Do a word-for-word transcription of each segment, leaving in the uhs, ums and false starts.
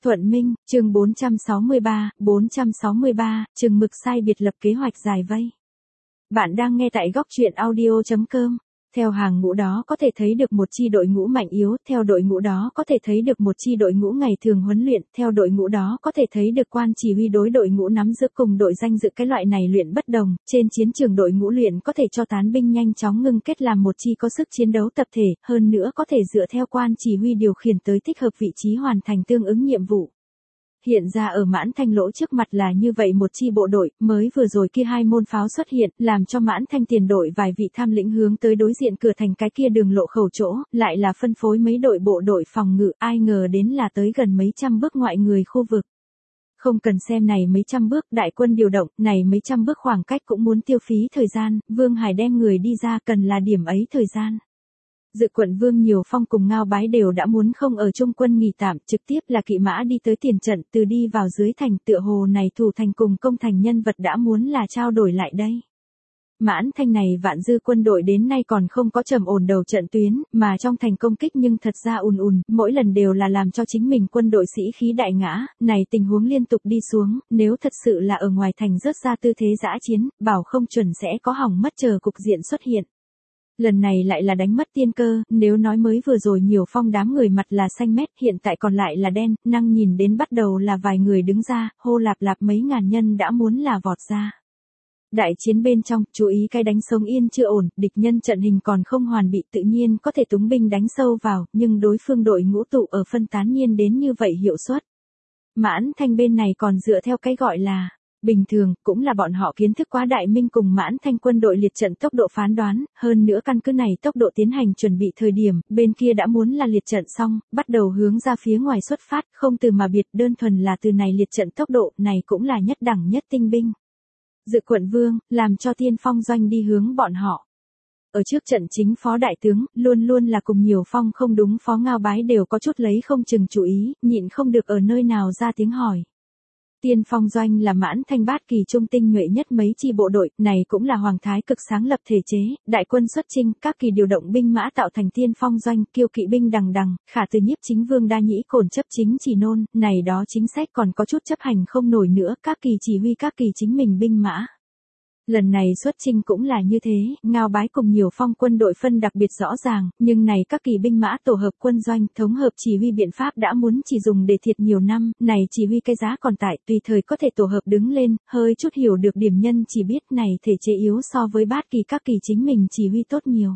Thuận Minh, chương bốn trăm sáu mươi ba, bốn trăm sáu mươi ba, chừng mực sai biệt lập kế hoạch dài vây. Bạn đang nghe tại góc truyện audio chấm com. Theo hàng ngũ đó có thể thấy được một chi đội ngũ mạnh yếu, theo đội ngũ đó có thể thấy được một chi đội ngũ ngày thường huấn luyện, theo đội ngũ đó có thể thấy được quan chỉ huy đối đội ngũ nắm giữ cùng đội danh dự cái loại này luyện bất đồng, trên chiến trường đội ngũ luyện có thể cho tán binh nhanh chóng ngưng kết làm một chi có sức chiến đấu tập thể, hơn nữa có thể dựa theo quan chỉ huy điều khiển tới thích hợp vị trí hoàn thành tương ứng nhiệm vụ. Hiện ra ở Mãn Thanh lỗ trước mặt là như vậy một chi bộ đội, mới vừa rồi kia hai môn pháo xuất hiện, làm cho Mãn Thanh tiền đội vài vị tham lĩnh hướng tới đối diện cửa thành cái kia đường lộ khẩu chỗ, lại là phân phối mấy đội bộ đội phòng ngự, ai ngờ đến là tới gần mấy trăm bước ngoại người khu vực. Không cần xem này mấy trăm bước đại quân điều động, này mấy trăm bước khoảng cách cũng muốn tiêu phí thời gian, Vương Hải đem người đi ra cần là điểm ấy thời gian. Dự quận Vương Nhiều Phong cùng Ngao Bái đều đã muốn không ở trung quân nghỉ tạm, trực tiếp là kỵ mã đi tới tiền trận, từ đi vào dưới thành, tựa hồ này thủ thành cùng công thành nhân vật đã muốn là trao đổi lại đây. Mãn Thanh này vạn dư quân đội đến nay còn không có trầm ổn đầu trận tuyến, mà trong thành công kích nhưng thật ra ùn ùn, mỗi lần đều là làm cho chính mình quân đội sĩ khí đại ngã, này tình huống liên tục đi xuống, nếu thật sự là ở ngoài thành rớt ra tư thế dã chiến, bảo không chuẩn sẽ có hỏng mất chờ cục diện xuất hiện. Lần này lại là đánh mất tiên cơ, nếu nói mới vừa rồi Nhiều Phong đám người mặt là xanh mét, hiện tại còn lại là đen, năng nhìn đến bắt đầu là vài người đứng ra, hô lạp lạp mấy ngàn nhân đã muốn là vọt ra. Đại chiến bên trong, chú ý cái đánh sống yên chưa ổn, địch nhân trận hình còn không hoàn bị tự nhiên có thể túng binh đánh sâu vào, nhưng đối phương đội ngũ tụ ở phân tán nhiên đến như vậy hiệu suất. Mãn Thanh bên này còn dựa theo cái gọi là bình thường, cũng là bọn họ kiến thức quá Đại Minh cùng Mãn Thanh quân đội liệt trận tốc độ phán đoán, hơn nữa căn cứ này tốc độ tiến hành chuẩn bị thời điểm, bên kia đã muốn là liệt trận xong, bắt đầu hướng ra phía ngoài xuất phát, không từ mà biệt, đơn thuần là từ này liệt trận tốc độ, này cũng là nhất đẳng nhất tinh binh. Dự quận Vương, làm cho tiên phong doanh đi hướng bọn họ. Ở trước trận chính phó đại tướng, luôn luôn là cùng Nhiều Phong không đúng phó Ngao Bái đều có chút lấy không chừng chú ý, nhịn không được ở nơi nào ra tiếng hỏi. Tiên phong doanh là Mãn Thanh bát kỳ trung tinh nhuệ nhất mấy chi bộ đội, này cũng là Hoàng Thái cực sáng lập thể chế, đại quân xuất chinh, các kỳ điều động binh mã tạo thành tiên phong doanh, kiêu kỵ binh đằng đằng, khả từ nhiếp chính vương đa nhĩ cổn chấp chính chỉ nôn, này đó chính sách còn có chút chấp hành không nổi nữa, các kỳ chỉ huy các kỳ chính mình binh mã. Lần này xuất chinh cũng là như thế, Ngao Bái cùng Nhiều Phong quân đội phân đặc biệt rõ ràng, nhưng này các kỳ binh mã tổ hợp quân doanh, thống hợp chỉ huy biện pháp đã muốn chỉ dùng để thiệt nhiều năm, này chỉ huy cái giá còn tại, tùy thời có thể tổ hợp đứng lên, hơi chút hiểu được điểm nhân chỉ biết này thể chế yếu so với bát kỳ các kỳ chính mình chỉ huy tốt nhiều.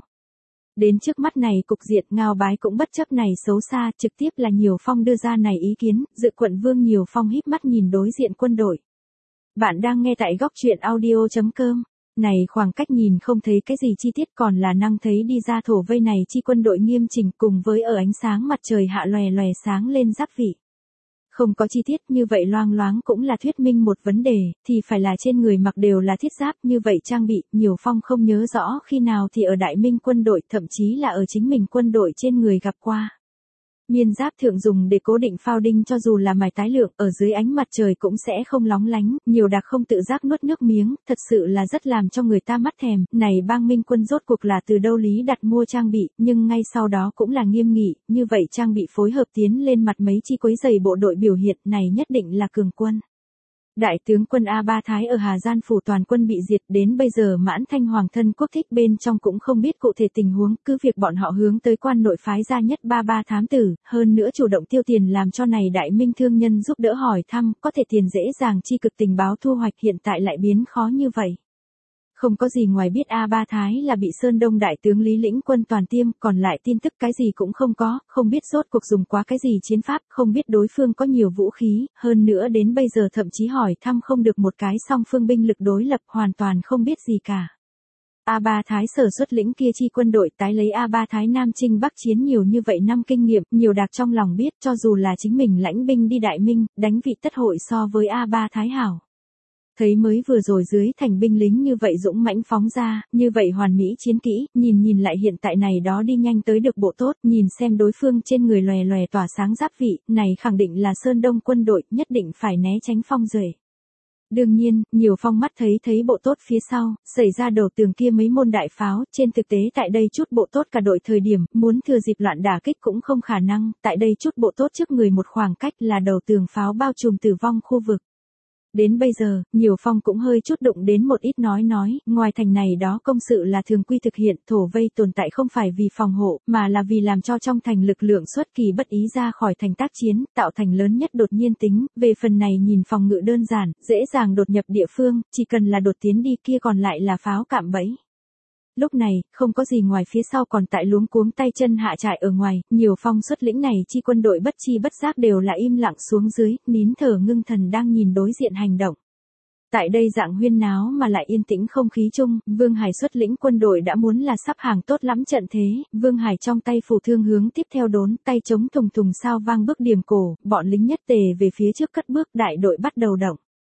Đến trước mắt này cục diện Ngao Bái cũng bất chấp này xấu xa, trực tiếp là Nhiều Phong đưa ra này ý kiến, dự quận Vương Nhiều Phong híp mắt nhìn đối diện quân đội. Bạn đang nghe tại góc truyện audio chấm com. Này khoảng cách nhìn không thấy cái gì chi tiết còn là năng thấy đi ra thổ vây này chi quân đội nghiêm chỉnh cùng với ở ánh sáng mặt trời hạ lòe lòe sáng lên giáp vị. Không có chi tiết như vậy loang loáng cũng là thuyết minh một vấn đề, thì phải là trên người mặc đều là thiết giáp như vậy trang bị, Nhiều Phong không nhớ rõ khi nào thì ở Đại Minh quân đội thậm chí là ở chính mình quân đội trên người gặp qua. Miên giáp thượng dùng để cố định phao đinh cho dù là mài tái lượng, ở dưới ánh mặt trời cũng sẽ không lóng lánh, nhiều đặc không tự giác nuốt nước miếng, thật sự là rất làm cho người ta mắt thèm, này Bang Minh quân rốt cuộc là từ đâu lý đặt mua trang bị, nhưng ngay sau đó cũng là nghiêm nghị, như vậy trang bị phối hợp tiến lên mặt mấy chi quấy giày bộ đội biểu hiện này nhất định là cường quân. Đại tướng quân A Ba Thái ở Hà Gian phủ toàn quân bị diệt, đến bây giờ Mãn Thanh hoàng thân quốc thích bên trong cũng không biết cụ thể tình huống, cứ việc bọn họ hướng tới quan nội phái ra nhất ba ba thám tử, hơn nữa chủ động tiêu tiền làm cho này Đại Minh thương nhân giúp đỡ hỏi thăm, có thể tiền dễ dàng chi cực tình báo thu hoạch hiện tại lại biến khó như vậy. Không có gì ngoài biết A Ba Thái là bị Sơn Đông đại tướng Lý lĩnh quân toàn tiêm, còn lại tin tức cái gì cũng không có, không biết rốt cuộc dùng quá cái gì chiến pháp, không biết đối phương có nhiều vũ khí, hơn nữa đến bây giờ thậm chí hỏi thăm không được một cái song phương binh lực đối lập, hoàn toàn không biết gì cả. A Ba Thái sở xuất lĩnh kia chi quân đội tái lấy A Ba Thái Nam Chinh Bắc chiến nhiều như vậy năm kinh nghiệm, nhiều đặc trong lòng biết cho dù là chính mình lãnh binh đi Đại Minh, đánh vị tất hội so với A Ba Thái hảo. Thấy mới vừa rồi dưới thành binh lính như vậy dũng mãnh phóng ra, như vậy hoàn mỹ chiến kỹ, nhìn nhìn lại hiện tại này đó đi nhanh tới được bộ tốt, nhìn xem đối phương trên người lòe lòe tỏa sáng giáp vị, này khẳng định là Sơn Đông quân đội, nhất định phải né tránh phong duệ. Đương nhiên, nhiều phong mắt thấy thấy bộ tốt phía sau, xảy ra đầu tường kia mấy môn đại pháo, trên thực tế tại đây chút bộ tốt cả đội thời điểm, muốn thừa dịp loạn đả kích cũng không khả năng, tại đây chút bộ tốt trước người một khoảng cách là đầu tường pháo bao trùm tử vong khu vực. Đến bây giờ, nhiều phong cũng hơi chút đụng đến một ít nói nói, ngoài thành này đó công sự là thường quy thực hiện, thổ vây tồn tại không phải vì phòng hộ, mà là vì làm cho trong thành lực lượng xuất kỳ bất ý ra khỏi thành tác chiến, tạo thành lớn nhất đột nhiên tính, về phần này nhìn phòng ngự đơn giản, dễ dàng đột nhập địa phương, chỉ cần là đột tiến đi kia còn lại là pháo cạm bẫy. Lúc này, không có gì ngoài phía sau còn tại luống cuống tay chân hạ trại ở ngoài, nhiều phong xuất lĩnh này chi quân đội bất chi bất giác đều là im lặng xuống dưới, nín thở ngưng thần đang nhìn đối diện hành động. Tại đây dạng huyên náo mà lại yên tĩnh không khí chung, Vương Hải xuất lĩnh quân đội đã muốn là sắp hàng tốt lắm trận thế, Vương Hải trong tay phủ thương hướng tiếp theo đốn, tay chống thùng thùng sao vang bước điểm cổ, bọn lính nhất tề về phía trước cất bước, đại đội bắt đầu động.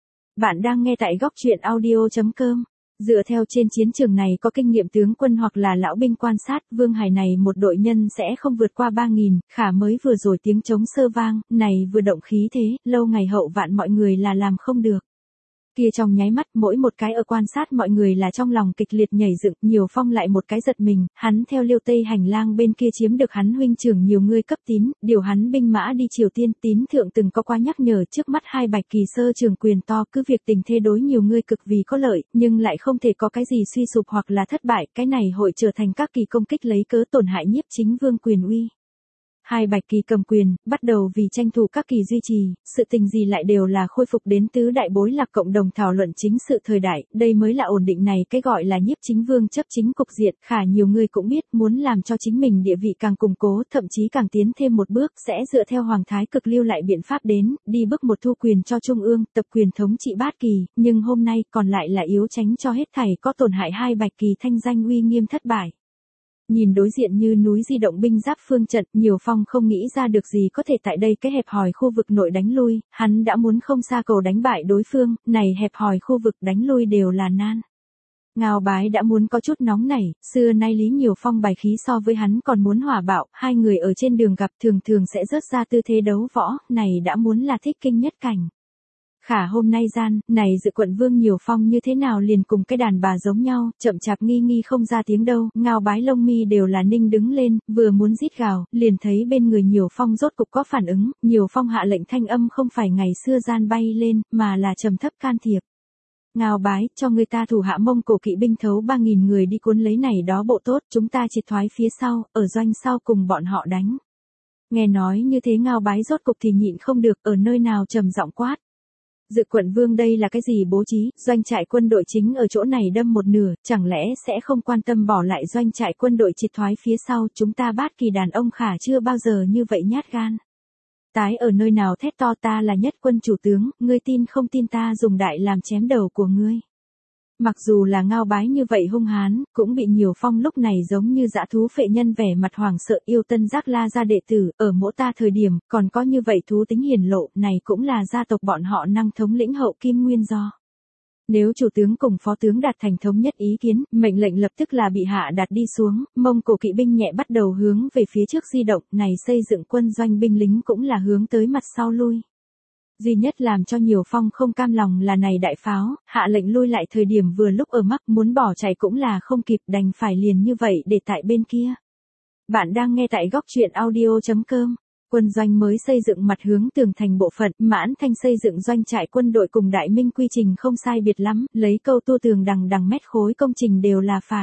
Bạn đang nghe tại góc truyện audio chấm com. Dựa theo trên chiến trường này có kinh nghiệm tướng quân hoặc là lão binh quan sát, Vương Hải này một đội nhân sẽ không vượt qua ba nghìn, khả mới vừa rồi tiếng trống sơ vang, này vừa động khí thế, lâu ngày hậu vạn mọi người là làm không được. Kia trong nháy mắt mỗi một cái ở quan sát mọi người là trong lòng kịch liệt nhảy dựng, nhiều phong lại một cái giật mình, hắn theo Liêu Tây hành lang bên kia chiếm được hắn huynh trưởng nhiều người cấp tín, điều hắn binh mã đi Triều Tiên, tín thượng từng có qua nhắc nhở trước mắt hai bạch kỳ sơ trường quyền to, cứ việc tình thế đối nhiều người cực vì có lợi, nhưng lại không thể có cái gì suy sụp hoặc là thất bại, cái này hội trở thành các kỳ công kích lấy cớ tổn hại nhiếp chính vương quyền uy. Hai bạch kỳ cầm quyền, bắt đầu vì tranh thủ các kỳ duy trì, sự tình gì lại đều là khôi phục đến tứ đại bối lạc cộng đồng thảo luận chính sự thời đại, đây mới là ổn định này cái gọi là nhiếp chính vương chấp chính cục diện, khả nhiều người cũng biết muốn làm cho chính mình địa vị càng củng cố, thậm chí càng tiến thêm một bước, sẽ dựa theo hoàng thái cực lưu lại biện pháp đến, đi bước một thu quyền cho trung ương, tập quyền thống trị bát kỳ, nhưng hôm nay còn lại là yếu tránh cho hết thảy có tổn hại hai bạch kỳ thanh danh uy nghiêm thất bại. Nhìn đối diện như núi di động binh giáp phương trận, nhiều phong không nghĩ ra được gì có thể tại đây cái hẹp hòi khu vực nội đánh lui, hắn đã muốn không xa cầu đánh bại đối phương, này hẹp hòi khu vực đánh lui đều là nan. Ngao Bái đã muốn có chút nóng nảy, xưa nay Lý Nhiều Phong bài khí so với hắn còn muốn hỏa bạo, hai người ở trên đường gặp thường thường sẽ rớt ra tư thế đấu võ, này đã muốn là thích kinh nhất cảnh. Khả hôm nay gian, này dự quận Vương Nhiều Phong như thế nào liền cùng cái đàn bà giống nhau, chậm chạp nghi nghi không ra tiếng đâu, Ngao Bái lông mi đều là ninh đứng lên, vừa muốn rít gào, liền thấy bên người Nhiều Phong rốt cục có phản ứng, Nhiều Phong hạ lệnh thanh âm không phải ngày xưa gian bay lên, mà là trầm thấp can thiệp. Ngao Bái, cho người ta thủ hạ Mông Cổ kỵ binh thấu ba nghìn người đi cuốn lấy này đó bộ tốt, chúng ta triệt thoái phía sau, ở doanh sau cùng bọn họ đánh. Nghe nói như thế Ngao Bái rốt cục thì nhịn không được, ở nơi nào trầm giọng quát. Dự quận Vương đây là cái gì bố trí, doanh trại quân đội chính ở chỗ này đâm một nửa, chẳng lẽ sẽ không quan tâm bỏ lại doanh trại quân đội triệt thoái phía sau, chúng ta bát kỳ đàn ông khả chưa bao giờ như vậy nhát gan. Tái ở nơi nào thét to ta là nhất quân chủ tướng, ngươi tin không tin ta dùng đại làm chém đầu của ngươi. Mặc dù là Ngao Bái như vậy hung hán, cũng bị Nhiều Phong lúc này giống như dã thú phệ nhân vẻ mặt hoàng sợ yêu Tân Giác La gia đệ tử, ở mỗ ta thời điểm, còn có như vậy thú tính hiển lộ, này cũng là gia tộc bọn họ năng thống lĩnh hậu kim nguyên do. Nếu chủ tướng cùng phó tướng đạt thành thống nhất ý kiến, mệnh lệnh lập tức là bị hạ đạt đi xuống, Mông Cổ kỵ binh nhẹ bắt đầu hướng về phía trước di động, này xây dựng quân doanh binh lính cũng là hướng tới mặt sau lui. Duy nhất làm cho Nhiều Phong không cam lòng là này đại pháo, hạ lệnh lui lại thời điểm vừa lúc ở mắc muốn bỏ chạy cũng là không kịp đành phải liền như vậy để tại bên kia. Bạn đang nghe tại góc truyện audio chấm com. Quân doanh mới xây dựng mặt hướng tường thành bộ phận, Mãn Thanh xây dựng doanh trại quân đội cùng Đại Minh quy trình không sai biệt lắm, lấy câu tu tường đằng đằng mét khối công trình đều là phải.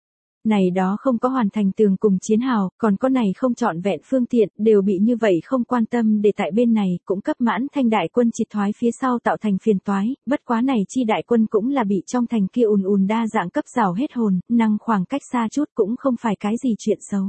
Này đó không có hoàn thành tường cùng chiến hào, còn có này không trọn vẹn phương tiện, đều bị như vậy không quan tâm để tại bên này, cũng cấp Mãn Thanh đại quân triệt thoái phía sau tạo thành phiền toái, bất quá này chi đại quân cũng là bị trong thành kia ùn ùn đa dạng cấp rào hết hồn, năng khoảng cách xa chút cũng không phải cái gì chuyện xấu.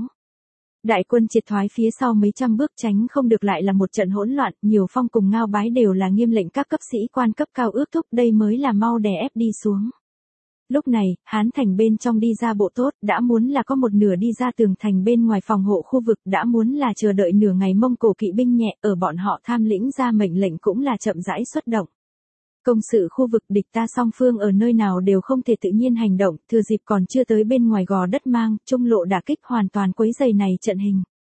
Đại quân triệt thoái phía sau mấy trăm bước tránh không được lại là một trận hỗn loạn, Nhiều Phong cùng Ngao Bái đều là nghiêm lệnh các cấp sĩ quan cấp cao ước thúc đây mới là mau đè ép đi xuống. Lúc này, Hán thành bên trong đi ra bộ tốt, đã muốn là có một nửa đi ra tường thành bên ngoài phòng hộ khu vực, đã muốn là chờ đợi nửa ngày Mông Cổ kỵ binh nhẹ, ở bọn họ tham lĩnh ra mệnh lệnh cũng là chậm rãi xuất động. Công sự khu vực địch ta song phương ở nơi nào đều không thể tự nhiên hành động, thừa dịp còn chưa tới bên ngoài gò đất mang, trung lộ đả kích hoàn toàn quấy dày này trận hình.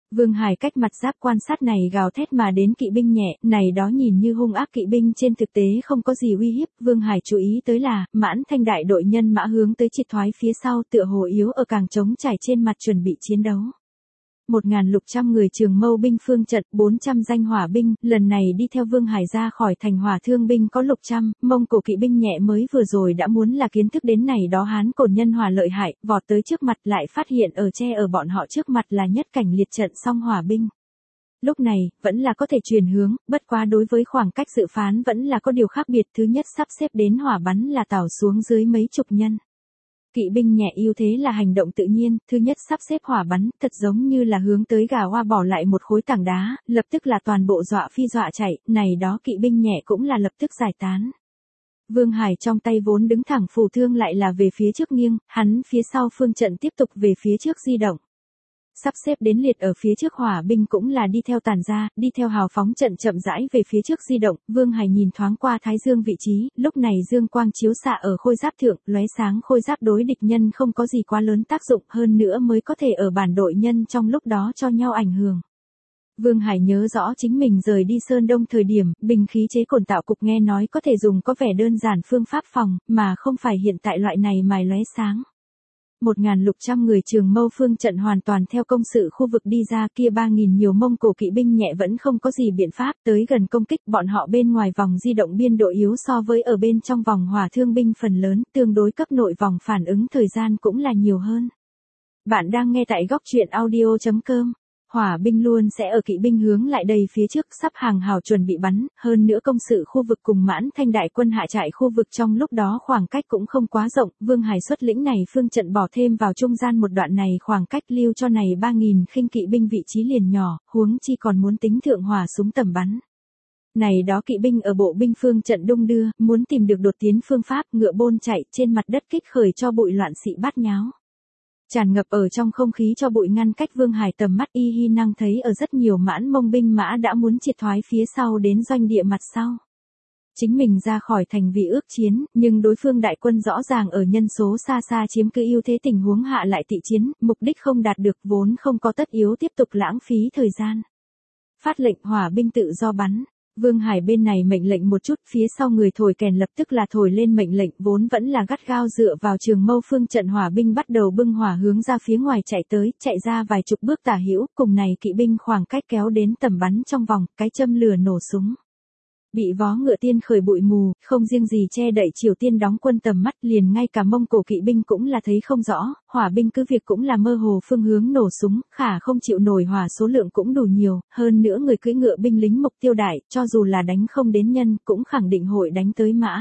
Vương Hải cách mặt giáp quan sát này gào thét mà đến kỵ binh nhẹ, này đó nhìn như hung ác kỵ binh trên thực tế không có gì uy hiếp, Vương Hải chú ý tới là, Mãn Thanh đại đội nhân mã hướng tới triệt thoái phía sau tựa hồ yếu ở càng trống trải trên mặt chuẩn bị chiến đấu. Một ngàn lục trăm người Trường Mâu binh phương trận, bốn trăm danh hỏa binh, lần này đi theo Vương Hải ra khỏi thành hỏa thương binh có lục trăm, Mông Cổ kỵ binh nhẹ mới vừa rồi đã muốn là kiến thức đến này đó Hán cổn nhân hỏa lợi hại, vọt tới trước mặt lại phát hiện ở che ở bọn họ trước mặt là nhất cảnh liệt trận song hỏa binh. Lúc này, vẫn là có thể chuyển hướng, bất quá đối với khoảng cách dự phán vẫn là có điều khác biệt, thứ nhất sắp xếp đến hỏa bắn là tảo xuống dưới mấy chục nhân. Kỵ binh nhẹ ưu thế là hành động tự nhiên, thứ nhất sắp xếp hỏa bắn, thật giống như là hướng tới gà hoa bỏ lại một khối tảng đá, lập tức là toàn bộ dọa phi dọa chạy, này đó kỵ binh nhẹ cũng là lập tức giải tán. Vương Hải trong tay vốn đứng thẳng phù thương lại là về phía trước nghiêng, hắn phía sau phương trận tiếp tục về phía trước di động. Sắp xếp đến liệt ở phía trước hỏa binh cũng là đi theo tàn ra, đi theo hào phóng trận chậm rãi về phía trước di động, Vương Hải nhìn thoáng qua Thái Dương vị trí, lúc này dương quang chiếu xạ ở khôi giáp thượng, lóe sáng khôi giáp đối địch nhân không có gì quá lớn tác dụng hơn nữa mới có thể ở bản đội nhân trong lúc đó cho nhau ảnh hưởng. Vương Hải nhớ rõ chính mình rời đi Sơn Đông thời điểm, binh khí chế cồn tạo cục nghe nói có thể dùng có vẻ đơn giản phương pháp phòng, mà không phải hiện tại loại này mài lóe sáng. Một ngàn lục trăm người Trường Mâu phương trận hoàn toàn theo công sự khu vực đi ra kia ba nghìn nhiều Mông Cổ kỵ binh nhẹ vẫn không có gì biện pháp tới gần công kích bọn họ bên ngoài vòng di động biên độ yếu so với ở bên trong vòng hỏa thương binh phần lớn tương đối cấp nội vòng phản ứng thời gian cũng là nhiều hơn. Bạn đang nghe tại góc truyện audio chấm com. Hỏa binh luôn sẽ ở kỵ binh hướng lại đây phía trước sắp hàng hào chuẩn bị bắn, hơn nữa công sự khu vực cùng Mãn Thanh đại quân hạ trại khu vực trong lúc đó khoảng cách cũng không quá rộng, Vương Hải xuất lĩnh này phương trận bỏ thêm vào trung gian một đoạn này khoảng cách lưu cho này ba nghìn khinh kỵ binh vị trí liền nhỏ, huống chi còn muốn tính thượng hỏa súng tầm bắn. Này đó kỵ binh ở bộ binh phương trận đung đưa, muốn tìm được đột tiến phương pháp, ngựa bôn chạy trên mặt đất kích khởi cho bụi loạn xị bát nháo. Tràn ngập ở trong không khí cho bụi ngăn cách Vương Hải tầm mắt y hi năng thấy ở rất nhiều Mãn Mông binh mã đã muốn triệt thoái phía sau đến doanh địa mặt sau. Chính mình ra khỏi thành vì ước chiến, nhưng đối phương đại quân rõ ràng ở nhân số xa xa chiếm cứ ưu thế tình huống hạ lại tị chiến, mục đích không đạt được vốn không có tất yếu tiếp tục lãng phí thời gian. Phát lệnh hỏa binh tự do bắn. Vương Hải bên này mệnh lệnh một chút, phía sau người thổi kèn lập tức là thổi lên mệnh lệnh, vốn vẫn là gắt gao dựa vào Trường Mâu phương trận hỏa binh bắt đầu bưng hỏa hướng ra phía ngoài chạy tới, chạy ra vài chục bước tả hữu, cùng này kỵ binh khoảng cách kéo đến tầm bắn trong vòng, cái châm lửa nổ súng. Bị vó ngựa tiên khởi bụi mù, không riêng gì che đậy Triều Tiên đóng quân tầm mắt, liền ngay cả Mông Cổ kỵ binh cũng là thấy không rõ, hỏa binh cứ việc cũng là mơ hồ phương hướng nổ súng, khả không chịu nổi hỏa số lượng cũng đủ nhiều, hơn nữa người cưỡi ngựa binh lính mục tiêu đại, cho dù là đánh không đến nhân, cũng khẳng định hội đánh tới mã.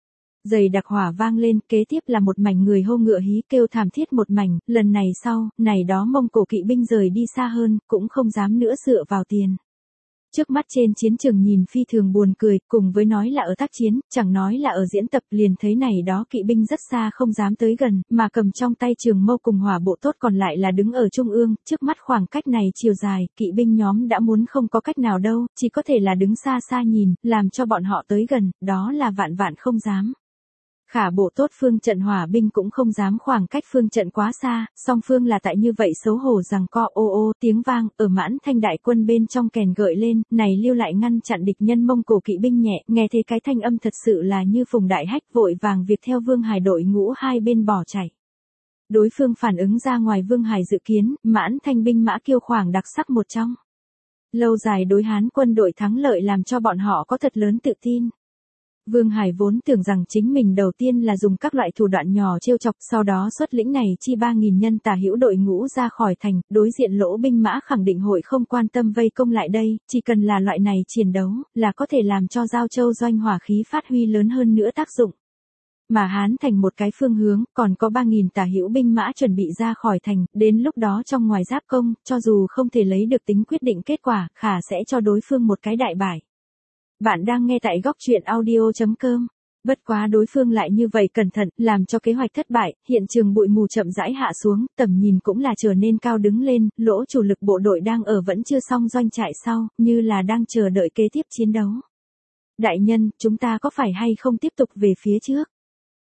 Dày đặc hỏa vang lên, kế tiếp là một mảnh người hô ngựa hí kêu thảm thiết một mảnh, lần này sau, này đó Mông Cổ kỵ binh rời đi xa hơn, cũng không dám nữa dựa vào tiền. Trước mắt trên chiến trường nhìn phi thường buồn cười, cùng với nói là ở tác chiến, chẳng nói là ở diễn tập liền thấy này đó kỵ binh rất xa không dám tới gần, mà cầm trong tay Trường Mâu cùng hỏa bộ tốt còn lại là đứng ở trung ương, trước mắt khoảng cách này chiều dài, kỵ binh nhóm đã muốn không có cách nào đâu, chỉ có thể là đứng xa xa nhìn, làm cho bọn họ tới gần, đó là vạn vạn không dám. Khả bộ tốt phương trận hỏa binh cũng không dám khoảng cách phương trận quá xa, song phương là tại như vậy xấu hổ rằng co ô ô tiếng vang, ở Mãn Thanh đại quân bên trong kèn gợi lên, này lưu lại ngăn chặn địch nhân Mông Cổ kỵ binh nhẹ, nghe thấy cái thanh âm thật sự là như phùng đại hách vội vàng việc theo Vương Hải đội ngũ hai bên bỏ chạy. Đối phương phản ứng ra ngoài Vương Hải dự kiến, Mãn Thanh binh mã kiêu khoảng đặc sắc một trong. Lâu dài đối Hán quân đội thắng lợi làm cho bọn họ có thật lớn tự tin. Vương Hải vốn tưởng rằng chính mình đầu tiên là dùng các loại thủ đoạn nhỏ trêu chọc, sau đó xuất lĩnh này chi ba nghìn nhân tả hữu đội ngũ ra khỏi thành, đối diện lỗ binh mã khẳng định hội không quan tâm vây công lại đây, chỉ cần là loại này chiến đấu, là có thể làm cho Giao Châu doanh hỏa khí phát huy lớn hơn nữa tác dụng. Mà Hán thành một cái phương hướng, còn có ba nghìn tả hữu binh mã chuẩn bị ra khỏi thành, đến lúc đó trong ngoài giáp công, cho dù không thể lấy được tính quyết định kết quả, khả sẽ cho đối phương một cái đại bại. Bạn đang nghe tại góc truyện audio chấm com. Bất quá đối phương lại như vậy cẩn thận, làm cho kế hoạch thất bại, hiện trường bụi mù chậm rãi hạ xuống, tầm nhìn cũng là trở nên cao đứng lên, lỗ chủ lực bộ đội đang ở vẫn chưa xong doanh trại sau, như là đang chờ đợi kế tiếp chiến đấu. Đại nhân, chúng ta có phải hay không tiếp tục về phía trước?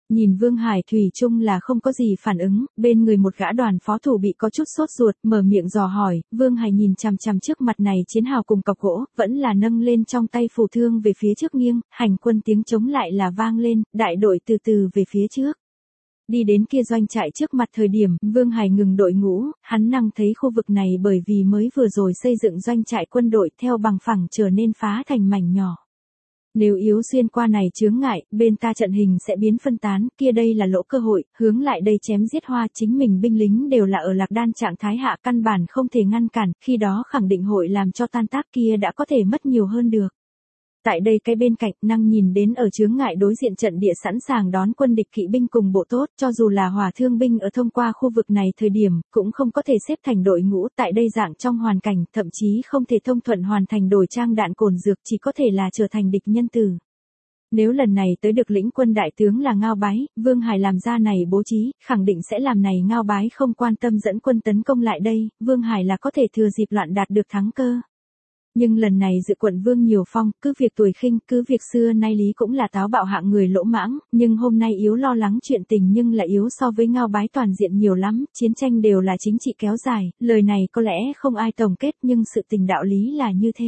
Nhìn Vương Hải thủy chung là không có gì phản ứng, bên người một gã đoàn phó thủ bị có chút sốt ruột, mở miệng dò hỏi, Vương Hải nhìn chằm chằm trước mặt này chiến hào cùng cọc gỗ, vẫn là nâng lên trong tay phù thương về phía trước nghiêng, hành quân tiếng chống lại là vang lên, đại đội từ từ về phía trước. Đi đến kia doanh trại trước mặt thời điểm, Vương Hải ngừng đội ngũ, hắn năng thấy khu vực này bởi vì mới vừa rồi xây dựng doanh trại quân đội theo bằng phẳng trở nên phá thành mảnh nhỏ. Nếu yếu xuyên qua này chướng ngại, bên ta trận hình sẽ biến phân tán, kia đây là lỗ cơ hội, hướng lại đây chém giết hoa, chính mình binh lính đều là ở lạc đan trạng thái hạ, căn bản không thể ngăn cản, khi đó khẳng định hội làm cho tan tác, kia đã có thể mất nhiều hơn được. Tại đây cái bên cạnh, năng nhìn đến ở chướng ngại đối diện trận địa sẵn sàng đón quân địch kỵ binh cùng bộ tốt, cho dù là hỏa thương binh ở thông qua khu vực này thời điểm, cũng không có thể xếp thành đội ngũ, tại đây dạng trong hoàn cảnh, thậm chí không thể thông thuận hoàn thành đổi trang đạn cồn dược, chỉ có thể là trở thành địch nhân tử. Nếu lần này tới được lĩnh quân đại tướng là Ngao Bái, Vương Hải làm ra này bố trí, khẳng định sẽ làm này Ngao Bái không quan tâm dẫn quân tấn công lại đây, Vương Hải là có thể thừa dịp loạn đạt được thắng cơ. Nhưng lần này dự quận Vương Nhiều Phong, cứ việc tuổi khinh, cứ việc xưa nay lý cũng là táo bạo hạng người lỗ mãng, nhưng hôm nay yếu lo lắng chuyện tình nhưng lại yếu so với Ngao Bái toàn diện nhiều lắm, chiến tranh đều là chính trị kéo dài, lời này có lẽ không ai tổng kết nhưng sự tình đạo lý là như thế.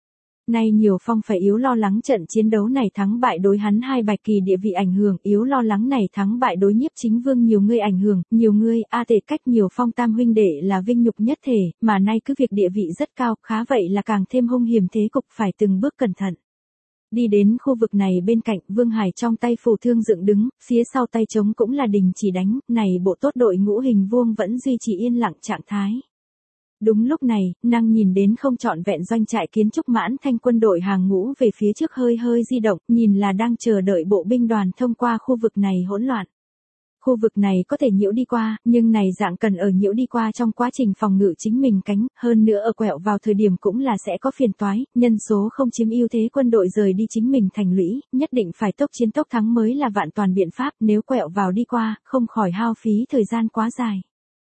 Nay Nhiều Phong phải yếu lo lắng trận chiến đấu này thắng bại đối hắn hai bạch kỳ địa vị ảnh hưởng, yếu lo lắng này thắng bại đối Nhiếp Chính Vương nhiều người ảnh hưởng, nhiều người, a tề cách Nhiều Phong tam huynh đệ là vinh nhục nhất thể, mà nay cứ việc địa vị rất cao, khá vậy là càng thêm hung hiểm thế cục phải từng bước cẩn thận. Đi đến khu vực này bên cạnh, Vương Hải trong tay phù thương dựng đứng, phía sau tay trống cũng là đình chỉ đánh, này bộ tốt đội ngũ hình vuông vẫn duy trì yên lặng trạng thái. Đúng lúc này, năng nhìn đến không trọn vẹn doanh trại kiến trúc mãn thanh quân đội hàng ngũ về phía trước hơi hơi di động, nhìn là đang chờ đợi bộ binh đoàn thông qua khu vực này hỗn loạn. Khu vực này có thể nhiễu đi qua, nhưng này dạng cần ở nhiễu đi qua trong quá trình phòng ngự chính mình cánh, hơn nữa ở quẹo vào thời điểm cũng là sẽ có phiền toái, nhân số không chiếm ưu thế quân đội rời đi chính mình thành lũy, nhất định phải tốc chiến tốc thắng mới là vạn toàn biện pháp, nếu quẹo vào đi qua, không khỏi hao phí thời gian quá dài.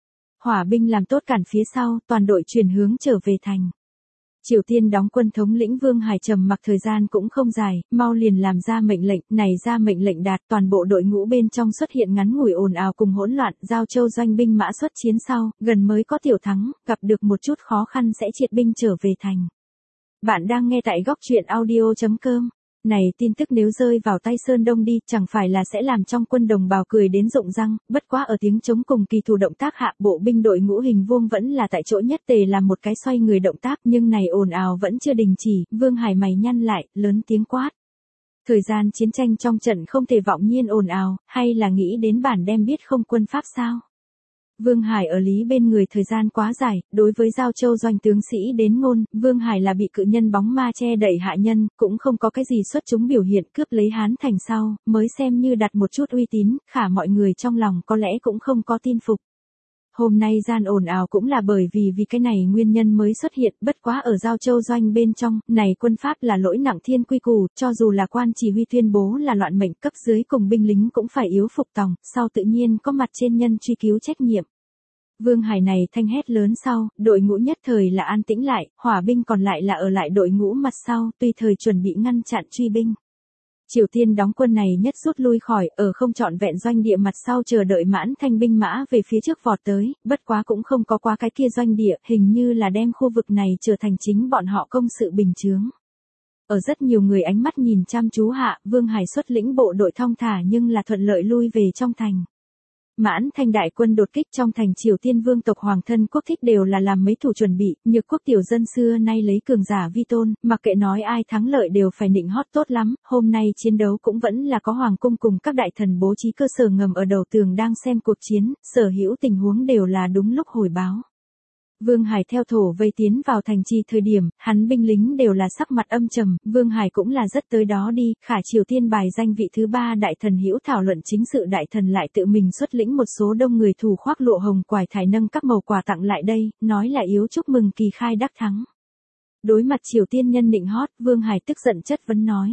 Hỏa binh làm tốt cản phía sau, toàn đội chuyển hướng trở về thành. Triều Tiên đóng quân thống lĩnh Vương Hải trầm mặc thời gian cũng không dài, mau liền làm ra mệnh lệnh, này ra mệnh lệnh đạt toàn bộ đội ngũ bên trong xuất hiện ngắn ngủi ồn ào cùng hỗn loạn, Giao Châu doanh binh mã xuất chiến sau, gần mới có tiểu thắng, gặp được một chút khó khăn sẽ triệt binh trở về thành. Bạn đang nghe tại góc truyện audio chấm com. Này tin tức nếu rơi vào tay Sơn Đông đi, chẳng phải là sẽ làm trong quân đồng bào cười đến rụng răng, bất quá ở tiếng chống cùng kỳ thủ động tác hạ, bộ binh đội ngũ hình vuông vẫn là tại chỗ nhất tề làm một cái xoay người động tác, nhưng này ồn ào vẫn chưa đình chỉ, Vương Hải mày nhăn lại, lớn tiếng quát. Thời gian chiến tranh trong trận không thể vọng nhiên ồn ào, hay là nghĩ đến bản đem biết không quân pháp sao? Vương Hải ở lý bên người thời gian quá dài, đối với Giao Châu doanh tướng sĩ đến ngôn, Vương Hải là bị cự nhân bóng ma che đậy hạ nhân, cũng không có cái gì xuất chúng biểu hiện cướp lấy Hán thành sau, mới xem như đặt một chút uy tín, khả mọi người trong lòng có lẽ cũng không có tin phục. Hôm nay gian ồn ào cũng là bởi vì vì cái này nguyên nhân mới xuất hiện, bất quá ở Giao Châu doanh bên trong, này quân pháp là lỗi nặng thiên quy củ, cho dù là quan chỉ huy tuyên bố là loạn mệnh, cấp dưới cùng binh lính cũng phải yếu phục tòng, sau tự nhiên có mặt trên nhân truy cứu trách nhiệm. Vương Hải này thanh hét lớn sau, đội ngũ nhất thời là an tĩnh lại, hỏa binh còn lại là ở lại đội ngũ mặt sau, tùy thời chuẩn bị ngăn chặn truy binh. Triều Tiên đóng quân này nhất rút lui khỏi, ở không trọn vẹn doanh địa mặt sau chờ đợi mãn thanh binh mã về phía trước vọt tới, bất quá cũng không có qua cái kia doanh địa, hình như là đem khu vực này trở thành chính bọn họ công sự bình chướng. Ở rất nhiều người ánh mắt nhìn chăm chú hạ, Vương Hải xuất lĩnh bộ đội thong thả nhưng là thuận lợi lui về trong thành. Mãn thanh đại quân đột kích trong thành Triều Tiên vương tộc hoàng thân quốc thích đều là làm mấy thủ chuẩn bị, nhược quốc tiểu dân xưa nay lấy cường giả vi tôn, mặc kệ nói ai thắng lợi đều phải nịnh hót tốt lắm, hôm nay chiến đấu cũng vẫn là có hoàng cung cùng các đại thần bố trí cơ sở ngầm ở đầu tường đang xem cuộc chiến, sở hữu tình huống đều là đúng lúc hồi báo. Vương Hải theo thổ vây tiến vào thành trì thời điểm, hắn binh lính đều là sắc mặt âm trầm, Vương Hải cũng là rất tới đó đi, khả Triều Tiên bài danh vị thứ ba đại thần hữu thảo luận chính sự đại thần lại tự mình xuất lĩnh một số đông người thủ khoác lụa hồng quải thải nâng các màu quà tặng lại đây, nói là yếu chúc mừng kỳ khai đắc thắng. Đối mặt Triều Tiên nhân nịnh hót, Vương Hải tức giận chất vấn nói.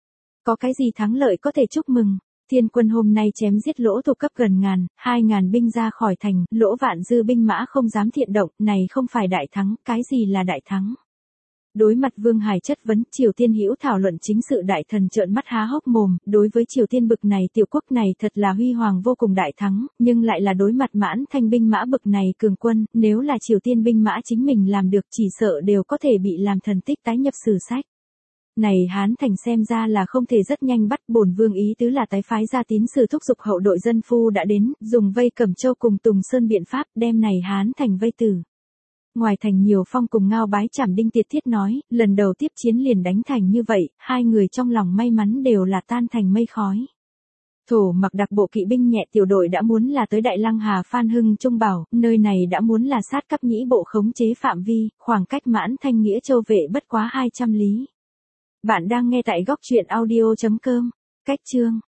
Có cái gì thắng lợi có thể chúc mừng? Thiên quân hôm nay chém giết lỗ thuộc cấp gần ngàn, hai ngàn binh ra khỏi thành, lỗ vạn dư binh mã không dám thiện động, này không phải đại thắng, cái gì là đại thắng? Đối mặt Vương Hải chất vấn, Triều Tiên hữu thảo luận chính sự đại thần trợn mắt há hốc mồm, đối với Triều Tiên bực này tiểu quốc này thật là huy hoàng vô cùng đại thắng, nhưng lại là đối mặt Mãn Thanh binh mã bực này cường quân, nếu là Triều Tiên binh mã chính mình làm được chỉ sợ đều có thể bị làm thần tích tái nhập sử sách. Này Hán Thành xem ra là không thể rất nhanh bắt, bổn vương ý tứ là tái phái ra tín sử thúc giục hậu đội dân phu đã đến, dùng vây Cẩm Châu cùng Tùng Sơn biện pháp, đem này Hán Thành vây tử. Ngoài thành nhiều phong cùng Ngao Bái Trảm Đinh Tiệt Thiết nói, lần đầu tiếp chiến liền đánh thành như vậy, hai người trong lòng may mắn đều là tan thành mây khói. Thổ Mặc đặc bộ kỵ binh nhẹ tiểu đội đã muốn là tới Đại Lăng Hà Phan Hưng Trung Bảo, nơi này đã muốn là sát cấp nhĩ bộ khống chế phạm vi, khoảng cách Mãn Thanh Nghĩa Châu vệ bất quá hai trăm lý. Bạn đang nghe tại góc truyện audio chấm com. Cách chương